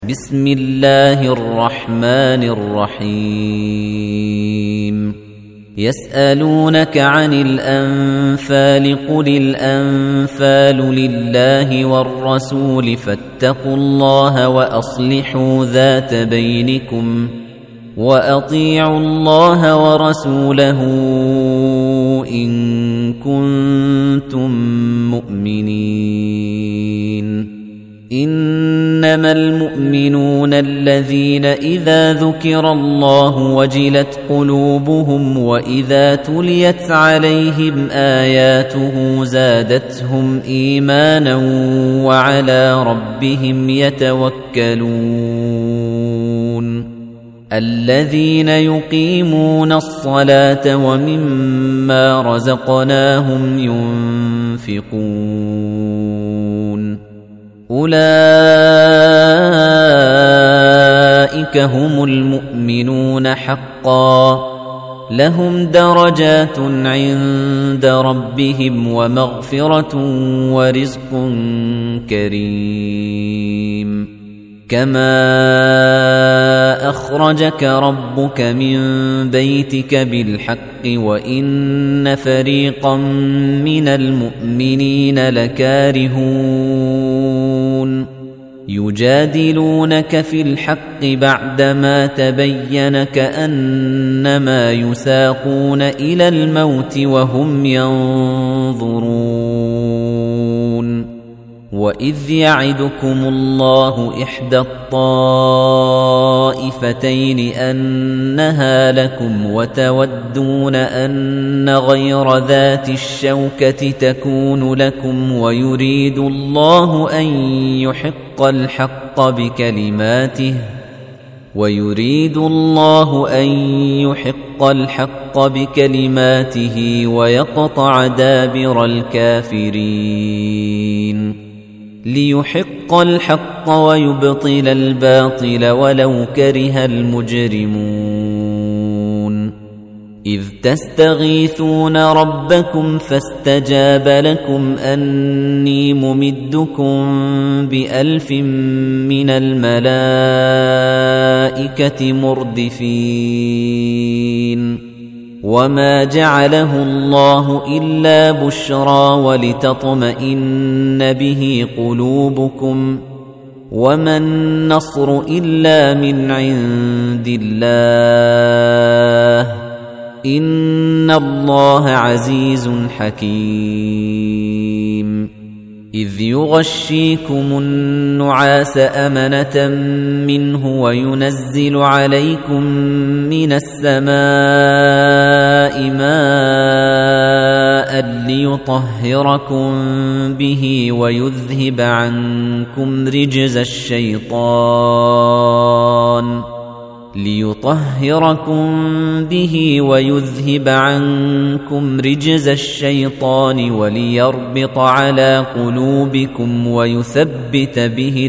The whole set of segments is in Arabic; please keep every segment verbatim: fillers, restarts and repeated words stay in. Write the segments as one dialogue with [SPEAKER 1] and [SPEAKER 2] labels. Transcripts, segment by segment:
[SPEAKER 1] بسم الله الرحمن الرحيم يسألونك عن الأنفال قل الأنفال لله والرسول فاتقوا الله وأصلحوا ذات بينكم وأطيعوا الله ورسوله إن كنتم مؤمنين إنما المؤمنون الذين إذا ذكر الله وجلت قلوبهم وإذا تليت عليهم آياته زادتهم إيمانا وعلى ربهم يتوكلون الذين يقيمون الصلاة ومما رزقناهم ينفقون أولئك هم المؤمنون حقا لهم درجات عند ربهم ومغفرة ورزق كريم كما أخرجك ربك من بيتك بالحق وإن فريقا من المؤمنين لكارهون يجادلونك في الحق بعدما تبين كأنما يساقون إلى الموت وهم ينظرون وإذ يعدكم الله إحدى الطائفتين أنها لكم وتودون أن غير ذات الشوكة تكون لكم ويريد الله أن يحق الحق بكلماته ويريد الله أن يحق الحق بكلماته ويقطع دابر الكافرين ليحق الحق ويبطل الباطل ولو كره المجرمون إذ تستغيثون ربكم فاستجاب لكم أني ممدكم بألف من الملائكة مردفين وما جعله الله إلا بشرى ولتطمئن به قلوبكم وما النصر إلا من عند الله إن الله عزيز حكيم إذ يغشيكم النعاس أمنة منه وينزل عليكم من السماء ماء ليطهركم به ويذهب عنكم رجز الشيطان ليطهركم به ويذهب عنكم رجز الشيطان وليربط على قلوبكم ويثبت به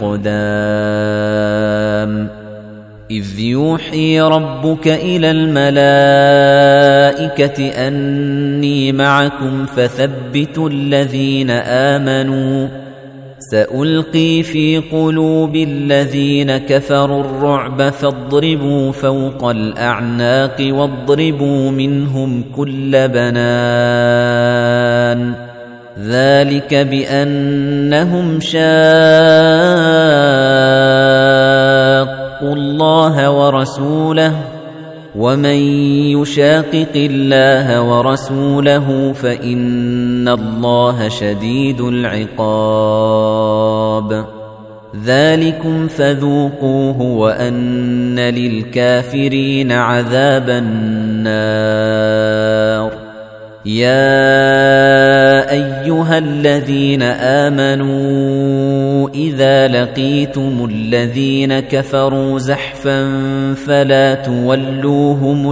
[SPEAKER 1] الأقدام إذ يوحي ربك إلى الملائكة أني معكم فثبتوا الذين آمنوا سألقي في قلوب الذين كفروا الرعب فاضربوا فوق الأعناق واضربوا منهم كل بنان ذلك بأنهم شاقوا الله ورسوله ومن يشاقق الله ورسوله فإن الله شديد العقاب ذلكم فذوقوه وأن للكافرين عذاب النار يا أيها الذين آمنوا إذا لقيتم الذين كفروا زحفا فلا تولوهم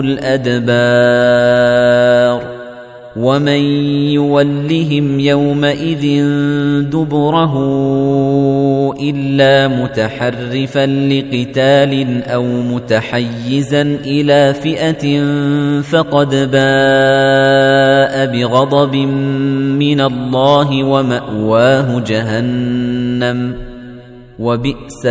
[SPEAKER 1] الأدبار ومن يولهم يومئذ دبره إلا متحرفا لقتال أو متحيزا إلى فئة فقد باء بغضب من الله ومأواه جهنم وبئس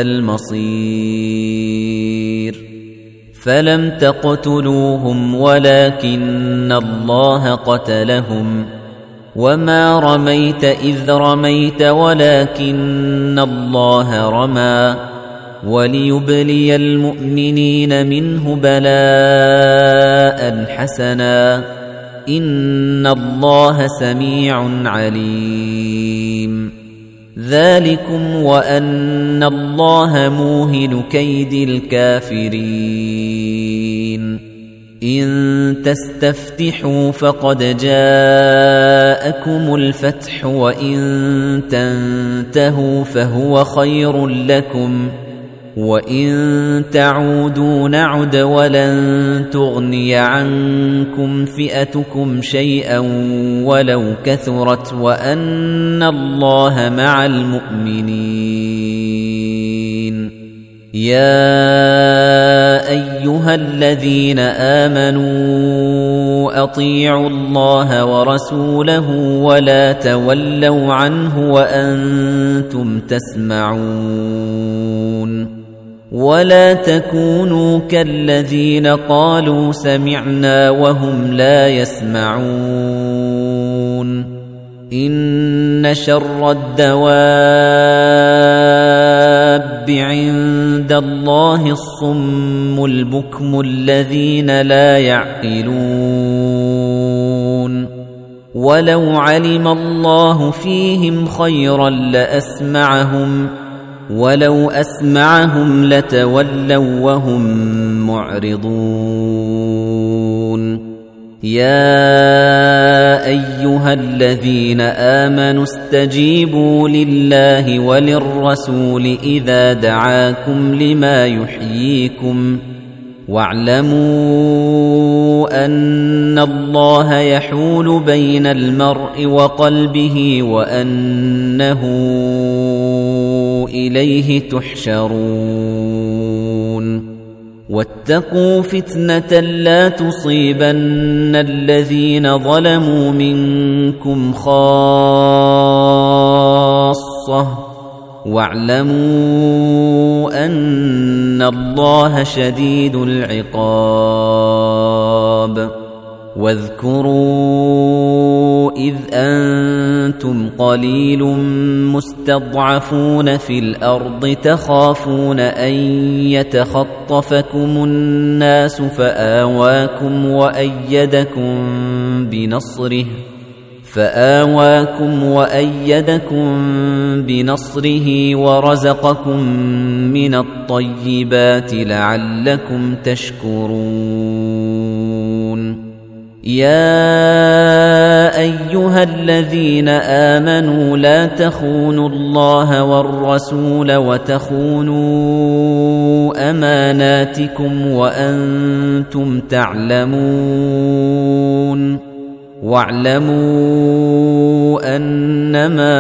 [SPEAKER 1] المصير فلم تقتلوهم ولكن الله قتلهم وما رميت إذ رميت ولكن الله رمى وليبلي المؤمنين منه بلاء حسنا إن الله سميع عليم ذلكم وأن الله موهن كيد الكافرين إن تستفتحوا فقد جاءكم الفتح وإن تنتهوا فهو خير لكم وَإِن تَعُودُوا نَعُدْ وَلَن تُغْنِيَ عَنكُمْ فِئَتُكُمْ شَيْئًا وَلَوْ كَثُرَتْ وَأَنَّ اللَّهَ مَعَ الْمُؤْمِنِينَ يَا أَيُّهَا الَّذِينَ آمَنُوا أَطِيعُوا اللَّهَ وَرَسُولَهُ وَلَا تَوَلَّوْا عَنْهُ وَأَنْتُمْ تَسْمَعُونَ ولا تكونوا كالذين قالوا سمعنا وهم لا يسمعون إن شر الدواب عند الله الصم البكم الذين لا يعقلون ولو علم الله فيهم خيرا لأسمعهم ولو أسمعهم لتولوا وهم معرضون يا أيها الذين آمنوا استجيبوا لله وللرسول إذا دعاكم لما يحييكم واعلموا أن الله يحول بين المرء وقلبه وأنه إليه تحشرون واتقوا فتنة لا تصيبن الذين ظلموا منكم خاصة واعلموا أن الله شديد العقاب واذكروا إذ أنتم قليل مستضعفون في الأرض تخافون أن يتخطفكم الناس فآواكم وأيدكم بنصره فآواكم وأيدكم بنصره ورزقكم من الطيبات لعلكم تشكرون يا أيها الذين آمنوا لا تخونوا الله والرسول وتخونوا أماناتكم وأنتم تعلمون واعلموا أنما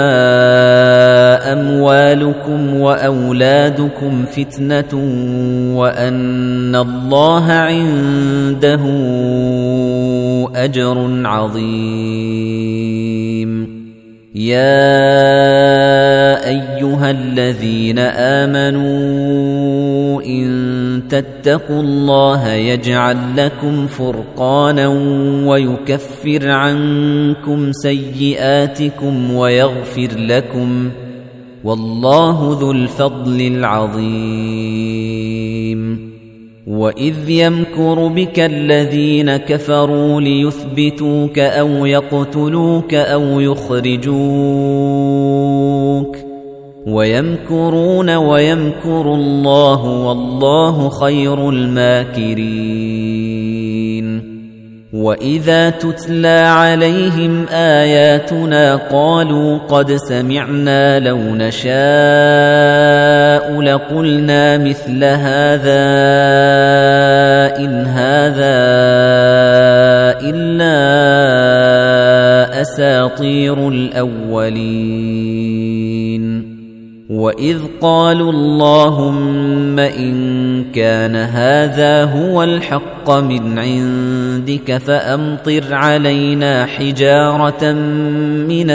[SPEAKER 1] أموالكم وأولادكم فتنة وأن الله عنده أجر عظيم يا أيها الذين آمنوا إن تتقوا الله يجعل لكم فرقانا ويكفر عنكم سيئاتكم ويغفر لكم والله ذو الفضل العظيم وإذ يمكر بك الذين كفروا ليثبتوك أو يقتلوك أو يخرجوك ويمكرون ويمكر الله والله خير الماكرين وإذا تتلى عليهم آياتنا قالوا قد سمعنا لو نشاء لقلنا مثل هذا إن هذا إلا أساطير الأولين وإذ قالوا اللهم إن كان هذا هو الحق من عندك فأمطر علينا حجارة من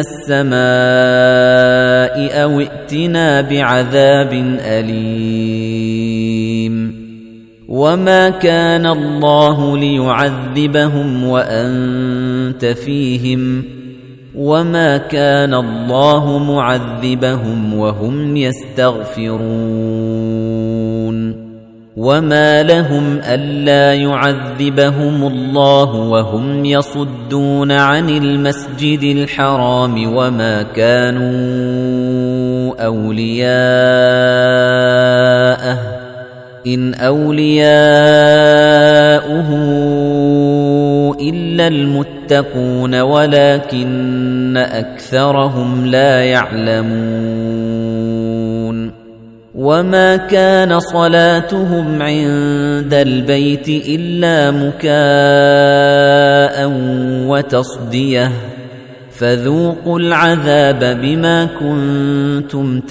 [SPEAKER 1] السماء أو ائتنا بعذاب أليم وما كان الله ليعذبهم وأنت فيهم وما كان الله معذبهم وهم يستغفرون وما لهم ألا يعذبهم الله وهم يصدون عن المسجد الحرام وما كانوا أولياءه إن أولياؤه إلا المتقون ولكن أكثرهم لا يعلمون وما كان صلاتهم عند البيت إلا مكاء وتصدية فذوقوا العذاب بما كنتم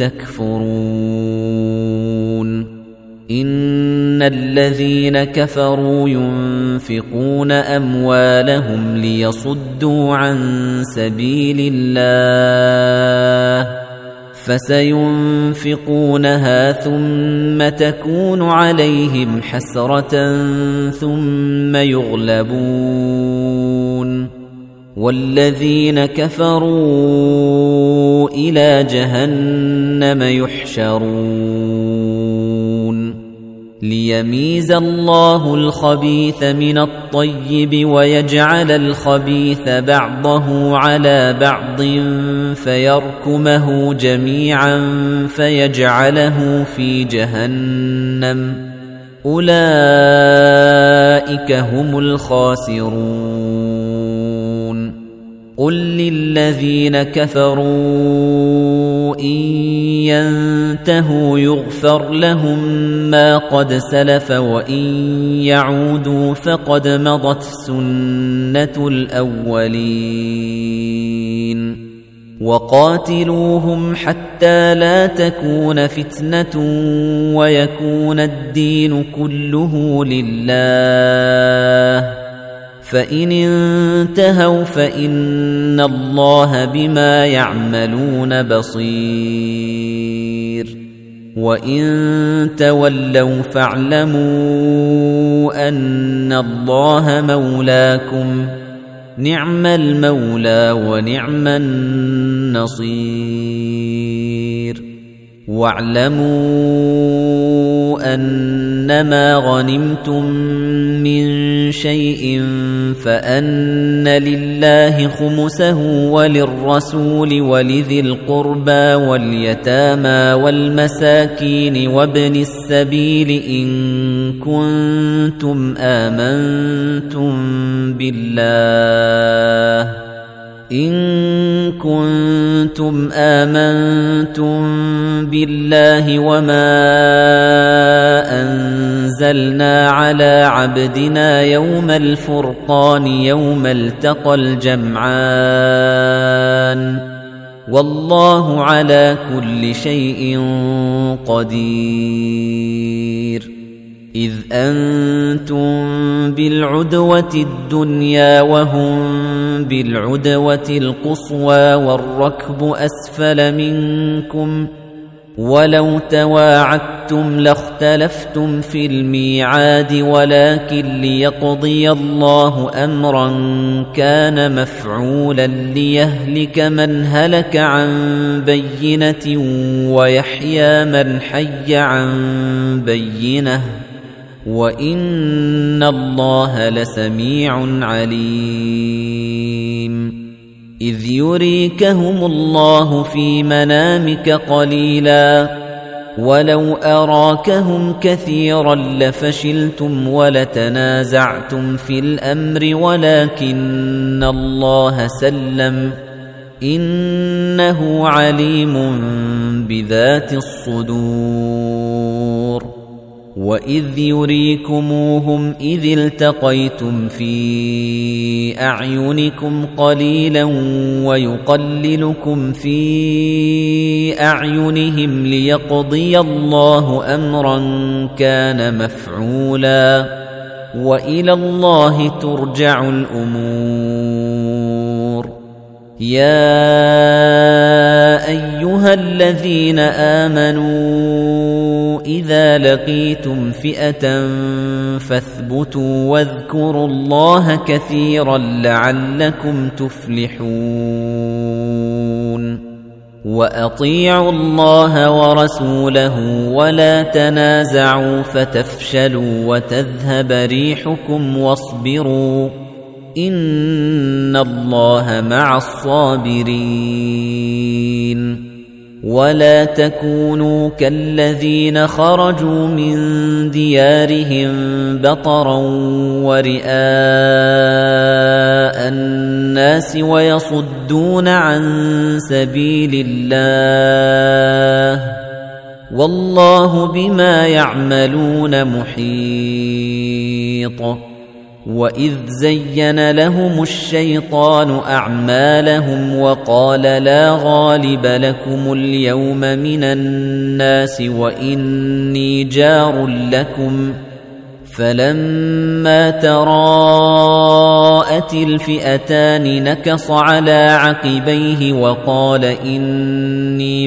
[SPEAKER 1] تكفرون إن الذين كفروا ينفقون أموالهم ليصدوا عن سبيل الله فسينفقونها ثم تكون عليهم حسرة ثم يغلبون والذين كفروا إلى جهنم يحشرون ليميز الله الخبيث من الطيب ويجعل الخبيث بعضه على بعض فيركمه جميعا فيجعله في جهنم أولئك هم الخاسرون قل للذين كفروا إن ينتهوا يغفر لهم ما قد سلف وإن يعودوا فقد مضت سنة الأولين وقاتلوهم حتى لا تكون فتنة ويكون الدين كله لله فإن انتهوا فإن الله بما يعملون بصير وإن تولوا فاعلموا أن الله مولاكم نعم المولى ونعم النصير واعلموا أنما غنمتم من شيء فأن لله خمسه وللرسول ولذي القربى واليتامى والمساكين وابن السبيل إن كنتم آمنتم بالله إن كنتم آمنتم بالله وما أنزلنا على عبدنا يوم الفرقان يوم التقى الجمعان والله على كل شيء قدير إذ أنتم بالعدوة الدنيا وهم بالعدوة القصوى والركب أسفل منكم ولو تواعدتم لاختلفتم في الميعاد ولكن ليقضي الله أمرا كان مفعولا ليهلك من هلك عن بينة ويحيى من حي عن بينة وإن الله لسميع عليم إذ يريكهم الله في منامك قليلا ولو أراكهم كثيرا لفشلتم ولتنازعتم في الأمر ولكن الله سلم إنه عليم بذات الصدور وَإِذْ يُرِيكُمُوهُمْ إِذِ الْتَقَيْتُمْ فِي أَعْيُنِكُمْ قَلِيلًا وَيُقَلِّلُكُمْ فِي أَعْيُنِهِمْ لِيَقْضِيَ اللَّهُ أَمْرًا كَانَ مَفْعُولًا وَإِلَى اللَّهِ تُرْجَعُ الْأُمُورُ يَا أَيُّهَا الَّذِينَ آمَنُوا إِذَا لَقِيتُمْ فِئَةً فَاثْبُتُوا وَاذْكُرُوا اللَّهَ كَثِيرًا لَّعَلَّكُمْ تُفْلِحُونَ وَأَطِيعُوا اللَّهَ وَرَسُولَهُ وَلَا تَنَازَعُوا فَتَفْشَلُوا وَتَذْهَبَ رِيحُكُمْ وَاصْبِرُوا إِنَّ اللَّهَ مَعَ الصَّابِرِينَ وَلَا تَكُونُوا كَالَّذِينَ خَرَجُوا مِن دِيَارِهِم بَطَرًا وَرِئَاءَ النَّاسِ وَيَصُدُّونَ عَن سَبِيلِ اللَّهِ وَاللَّهُ بِمَا يَعْمَلُونَ مُحِيطٌ وَإِذْ زَيَّنَ لَهُمُ الشَّيْطَانُ أَعْمَالَهُمْ وَقَالَ لَا غَالِبَ لَكُمُ الْيَوْمَ مِنَ النَّاسِ وَإِنِّي جَارٌ لَكُمْ فَلَمَّا تَرَاءَتِ الْفِئَتَانِ نَكَصَ عَلَى عَقِبَيْهِ وَقَالَ إِنِّي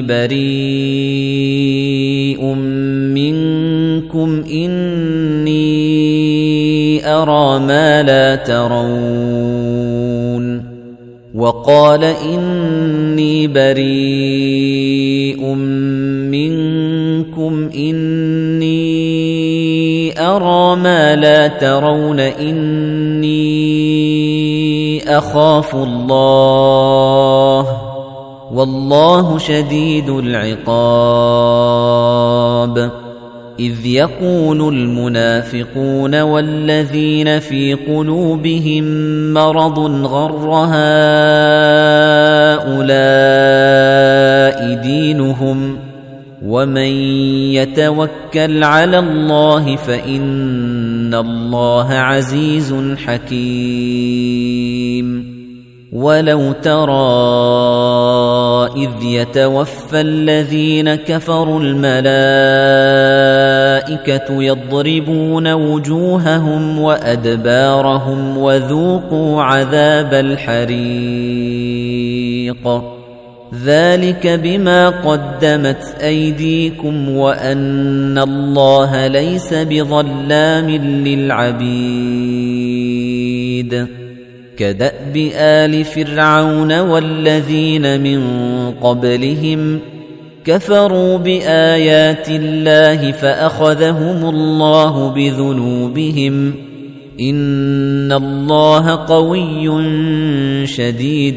[SPEAKER 1] بَرِيءٌ مِنكُمْ إِنِّي أَرَى مَا لَا تَرَوْنَ وَقَالَ إِنِّي بَرِيءٌ مِنكُمْ إِنِّي أَرَى مَا لَا تَرَوْنَ إِنِّي أَخَافُ اللَّهَ وَاللَّهُ شَدِيدُ الْعِقَابِ إِذْ يَقُولُ الْمُنَافِقُونَ وَالَّذِينَ فِي قُلُوبِهِم مَّرَضٌ غَرَّ هَٰؤُلَاءِ دِينُهُمْ وَمَن يَتَوَكَّلْ عَلَى اللَّهِ فَإِنَّ اللَّهَ عَزِيزٌ حَكِيمٌ وَلَوْ تَرَىٰ إِذْ يَتَوَفَّى الَّذِينَ كَفَرُوا الْمَلَائِكَةُ يَضْرِبُونَ وُجُوهَهُمْ وَأَدْبَارَهُمْ وَذُوقُوا عَذَابَ الْحَرِيقِ ذَلِكَ بِمَا قَدَّمَتْ أَيْدِيكُمْ وَأَنَّ اللَّهَ لَيْسَ بِظَلَّامٍ لِّلْعَبِيدِ كَدَأْبِ آلِ فِرْعَوْنَ وَالَّذِينَ مِن قَبْلِهِمْ كَفَرُوا بِآيَاتِ اللَّهِ فَأَخَذَهُمُ اللَّهُ بِذُنُوبِهِمْ إِنَّ اللَّهَ قَوِيٌّ شَدِيدُ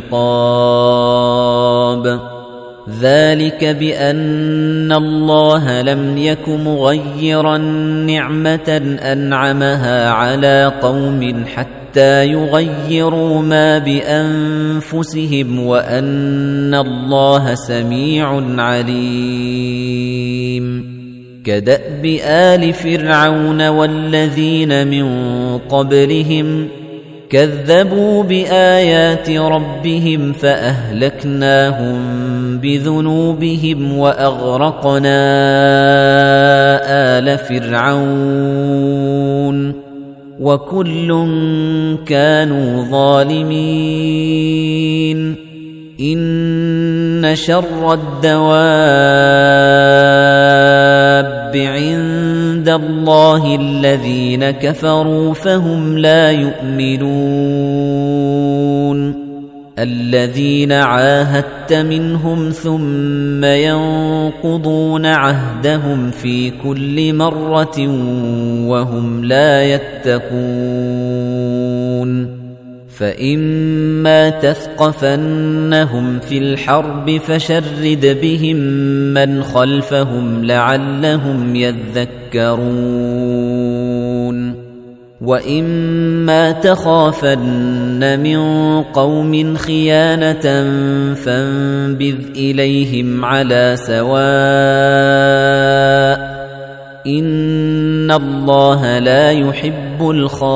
[SPEAKER 1] الْعِقَابِ ذَلِكَ بِأَنَّ اللَّهَ لَمْ يَكُ مُغَيِّرًا نِّعْمَةً أَنْعَمَهَا عَلَى قَوْمٍ حَتَّى يُغَيِّرُوا مَا بِأَنفُسِهِمْ وَأَنَّ اللَّهَ سَمِيعٌ عَلِيمٌ كَدَأْبِ آلِ فِرْعَوْنَ وَالَّذِينَ مِن قَبْلِهِمْ كَذَّبُوا بِآيَاتِ رَبِّهِمْ فَأَهْلَكْنَاهُم بِذُنُوبِهِمْ وَأَغْرَقْنَا آلَ فِرْعَوْنَ وَكُلٌّ كَانُوا ظَالِمِينَ إِنَّ شَرَّ الدَّوَابِّ عِندَ اللَّهِ الَّذِينَ كَفَرُوا فَهُمْ لَا يُؤْمِنُونَ الَّذِينَ عَاهَدتَّ مِنْهُمْ ثُمَّ يَنقُضُونَ عَهْدَهُمْ فِي كُلِّ مَرَّةٍ وَهُمْ لَا يَتَّقُونَ فَإِمَّا تَثْقَفَنَّهُمْ فِي الْحَرْبِ فَشَرِّدْ بِهِمْ مَنْ خَلْفَهُمْ لَعَلَّهُمْ يَذَّكَّرُونَ وَإِمَّا تَخَافَنَّ مِنْ قَوْمٍ خِيَانَةً فَانبِذْ إِلَيْهِمْ عَلَى سَوَاءٍ إن الله لا يحب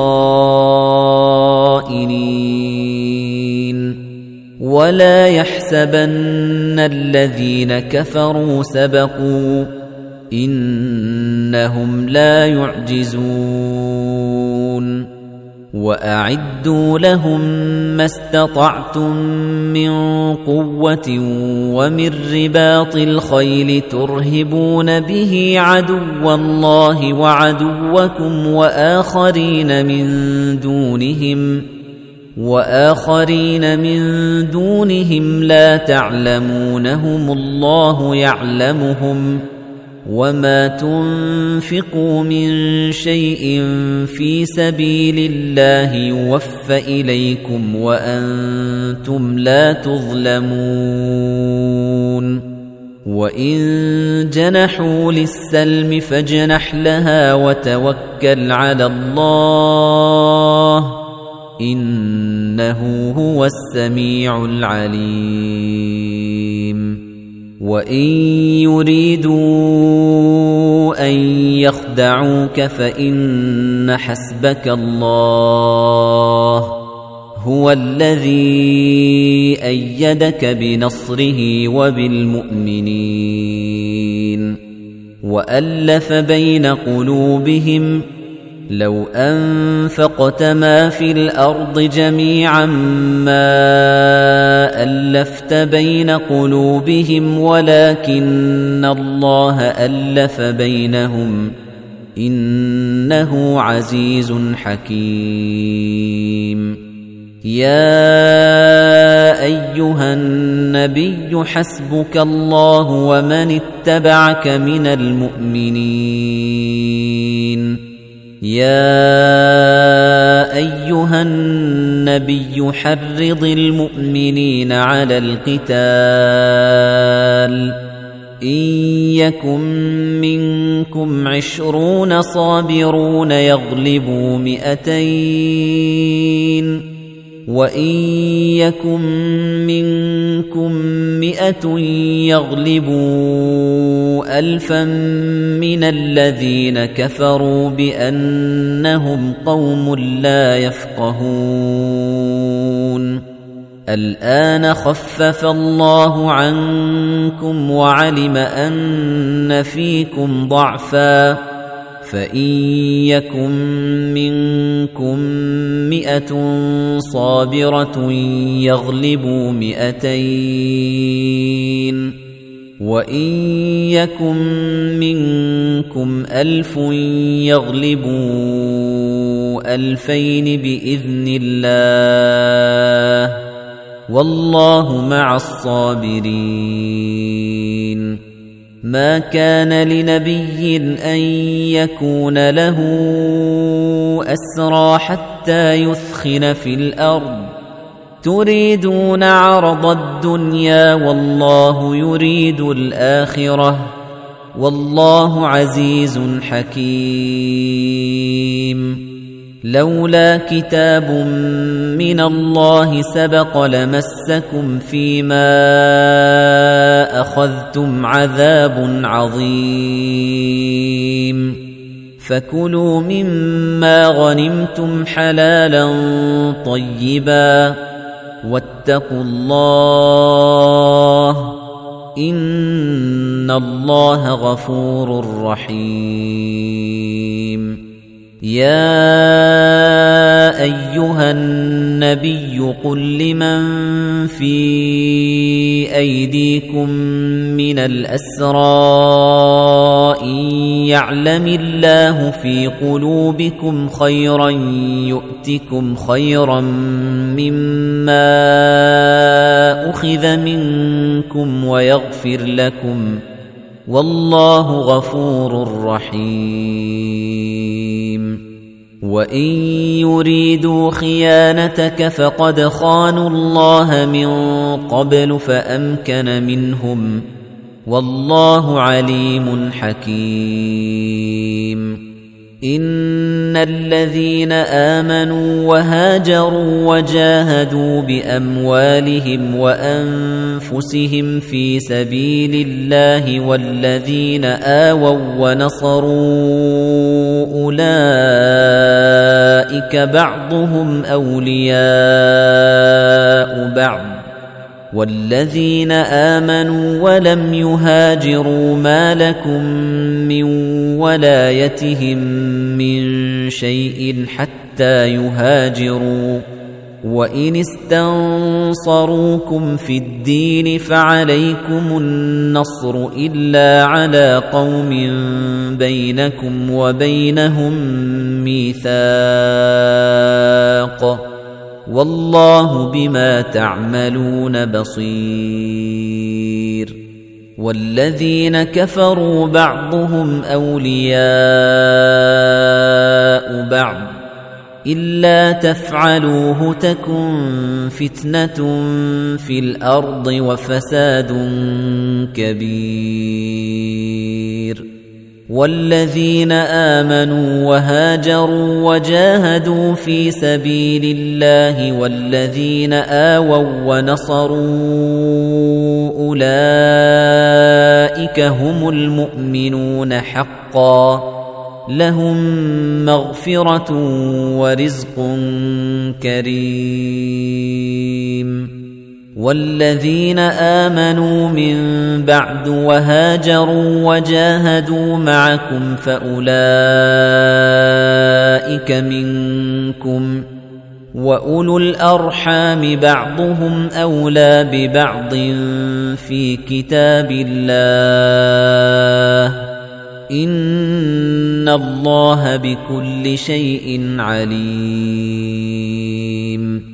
[SPEAKER 1] الخائنين ولا يحسبن الذين كفروا سبقوا إنهم لا يعجزون وأعدوا لهم ما استطعتم من قوة ومن رباط الخيل ترهبون به عدو الله وعدوكم وآخرين من دونهم وآخرين من دونهم لا تعلمونهم الله يعلمهم وما تنفقوا من شيء في سبيل الله يوفى إليكم وأنتم لا تظلمون وإن جنحوا للسلم فاجنح لها وتوكل على الله إنه هو السميع العليم وإن يريدوا أن يخدعوك فإن حسبك الله هو الذي أيدك بنصره وبالمؤمنين وألف بين قلوبهم لو أنفقت ما في الأرض جميعا ما ألفت بين قلوبهم ولكن الله ألف بينهم إنه عزيز حكيم يا أيها النبي حسبك الله ومن اتبعك من المؤمنين يا أيها النبي حرض المؤمنين على القتال إن يكن منكم عشرون صابرون يغلبوا مئتين وإن يكن منكم مئة يغلبوا ألفا من الذين كفروا بأنهم قوم لا يفقهون الآن خفف الله عنكم وعلم أن فيكم ضعفا فإن يكن منكم مئة صابرة يغلبوا مئتين وإن يكن منكم ألف يغلبوا ألفين بإذن الله والله مع الصابرين ما كان لنبي أن يكون له أسرى حتى يثخن في الأرض تريدون عرض الدنيا والله يريد الآخرة والله عزيز حكيم لولا كتاب من الله سبق لمسكم فيما أخذتم عذاب عظيم فكلوا مما غنمتم حلالا طيبا واتقوا الله إن الله غفور رحيم يا أيها النبي قل لمن في أيديكم من الأسرى إن يعلم الله في قلوبكم خيرا يؤتكم خيرا مما أخذ منكم ويغفر لكم والله غفور رحيم وإن يريدوا خيانتك فقد خانوا الله من قبل فأمكن منهم والله عليم حكيم إن إن الذين آمنوا وهاجروا وجاهدوا بأموالهم وأنفسهم في سبيل الله والذين آووا ونصروا أولئك بعضهم أولياء بعض والذين آمنوا ولم يهاجروا ما لكم من ولايتهم من شيء حتى يهاجروا وإن استنصروكم في الدين فعليكم النصر إلا على قوم بينكم وبينهم ميثاق والله بما تعملون بصير والذين كفروا بعضهم أولياء بعض إلا تفعلوه تكن فتنة في الأرض وفساد كبير والذين آمنوا وهاجروا وجاهدوا في سبيل الله والذين آووا ونصروا أولئك هم المؤمنون حقا لهم مغفرة ورزق كريم والذين آمنوا من بعد وهاجروا وجاهدوا معكم فأولئك منكم وأولو الأرحام بعضهم أولى ببعض في كتاب الله إن الله بكل شيء عليم